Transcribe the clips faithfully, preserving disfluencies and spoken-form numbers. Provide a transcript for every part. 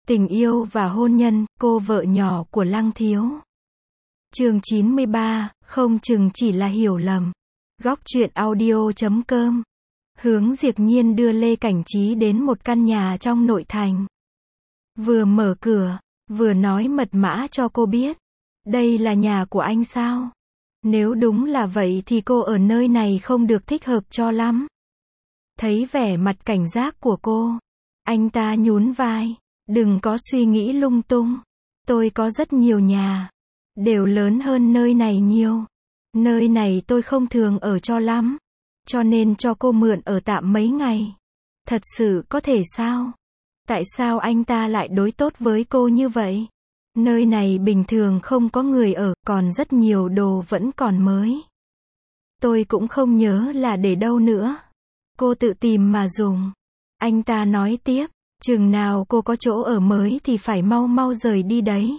Tình yêu và hôn nhân, cô vợ nhỏ của Lăng Thiếu. Chương chín mươi ba, không chừng chỉ là hiểu lầm. Góc truyện audio chấm com. Hướng Diệp Nhiên đưa Lê Cảnh Trí đến một căn nhà trong nội thành. Vừa mở cửa, vừa nói mật mã cho cô biết. Đây là nhà của anh sao? Nếu đúng là vậy thì cô ở nơi này không được thích hợp cho lắm. Thấy vẻ mặt cảnh giác của cô, anh ta nhún vai. Đừng có suy nghĩ lung tung. Tôi có rất nhiều nhà. Đều lớn hơn nơi này nhiều. Nơi này tôi không thường ở cho lắm. Cho nên cho cô mượn ở tạm mấy ngày. Thật sự có thể sao? Tại sao anh ta lại đối tốt với cô như vậy? Nơi này bình thường không có người ở, còn rất nhiều đồ vẫn còn mới. Tôi cũng không nhớ là để đâu nữa. Cô tự tìm mà dùng. Anh ta nói tiếp. Chừng nào cô có chỗ ở mới thì phải mau mau rời đi đấy.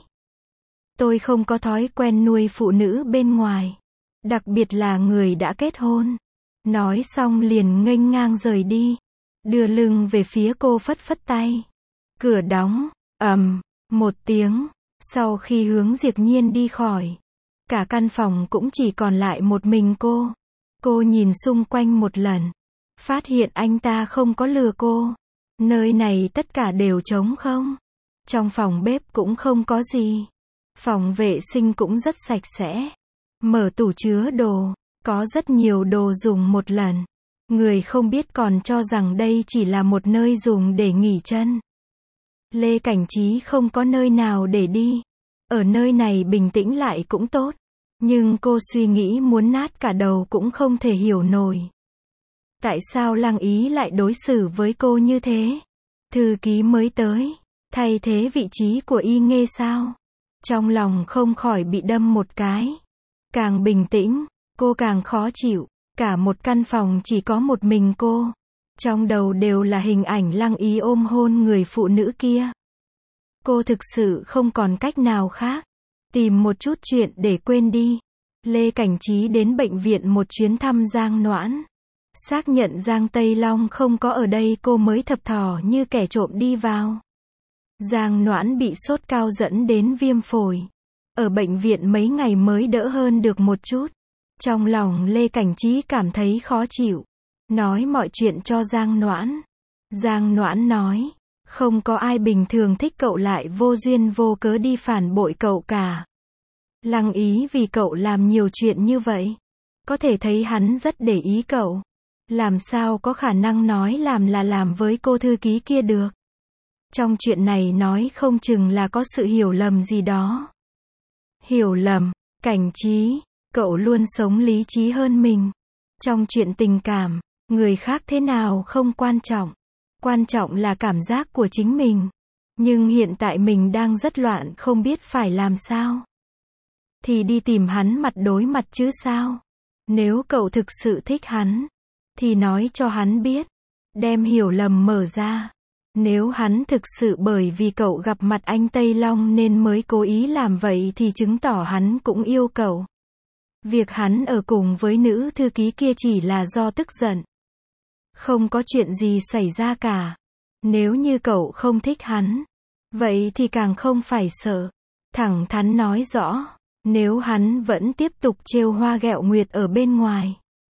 Tôi không có thói quen nuôi phụ nữ bên ngoài. Đặc biệt là người đã kết hôn. Nói xong liền nghênh ngang rời đi. Đưa lưng về phía cô phất phất tay. Cửa đóng, ầm, một tiếng. Sau khi Hướng Diệp Nhiên đi khỏi. Cả căn phòng cũng chỉ còn lại một mình cô. Cô nhìn xung quanh một lần. Phát hiện anh ta không có lừa cô. Nơi này tất cả đều trống không. Trong phòng bếp cũng không có gì. Phòng vệ sinh cũng rất sạch sẽ. Mở tủ chứa đồ, có rất nhiều đồ dùng một lần. Người không biết còn cho rằng đây chỉ là một nơi dùng để nghỉ chân. Lê Cảnh Trí không có nơi nào để đi. Ở nơi này bình tĩnh lại cũng tốt. Nhưng cô suy nghĩ muốn nát cả đầu cũng không thể hiểu nổi. Tại sao Lăng Ý lại đối xử với cô như thế? Thư ký mới tới, thay thế vị trí của Y Nghê sao? Trong lòng không khỏi bị đâm một cái. Càng bình tĩnh, cô càng khó chịu. Cả một căn phòng chỉ có một mình cô. Trong đầu đều là hình ảnh Lăng Ý ôm hôn người phụ nữ kia. Cô thực sự không còn cách nào khác. Tìm một chút chuyện để quên đi. Lê Cảnh Trí đến bệnh viện một chuyến thăm Giang Noãn. Xác nhận Giang Tây Long không có ở đây cô mới thập thò như kẻ trộm đi vào. Giang Noãn bị sốt cao dẫn đến viêm phổi. Ở bệnh viện mấy ngày mới đỡ hơn được một chút. Trong lòng Lê Cảnh Trí cảm thấy khó chịu. Nói mọi chuyện cho Giang Noãn. Giang Noãn nói, không có ai bình thường thích cậu lại vô duyên vô cớ đi phản bội cậu cả. Lăng Ý vì cậu làm nhiều chuyện như vậy. Có thể thấy hắn rất để ý cậu. Làm sao có khả năng nói làm là làm với cô thư ký kia được. Trong chuyện này nói không chừng là có sự hiểu lầm gì đó. Hiểu lầm, Cảnh Trí, cậu luôn sống lý trí hơn mình. Trong chuyện tình cảm, người khác thế nào không quan trọng. Quan trọng là cảm giác của chính mình. Nhưng hiện tại mình đang rất loạn không biết phải làm sao. Thì đi tìm hắn mặt đối mặt chứ sao. Nếu cậu thực sự thích hắn, thì nói cho hắn biết. Đem hiểu lầm mở ra. Nếu hắn thực sự bởi vì cậu gặp mặt anh Tây Long nên mới cố ý làm vậy thì chứng tỏ hắn cũng yêu cậu. Việc hắn ở cùng với nữ thư ký kia chỉ là do tức giận. Không có chuyện gì xảy ra cả. Nếu như cậu không thích hắn, vậy thì càng không phải sợ. Thẳng thắn nói rõ. Nếu hắn vẫn tiếp tục trêu hoa ghẹo nguyệt ở bên ngoài,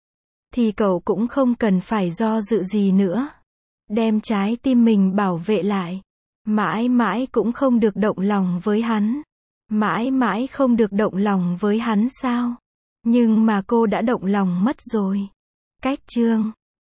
thì cậu cũng không cần phải do dự gì nữa. Đem trái tim mình bảo vệ lại. Mãi mãi cũng không được động lòng với hắn. Mãi mãi không được động lòng với hắn sao? Nhưng mà cô đã động lòng mất rồi. Cách chương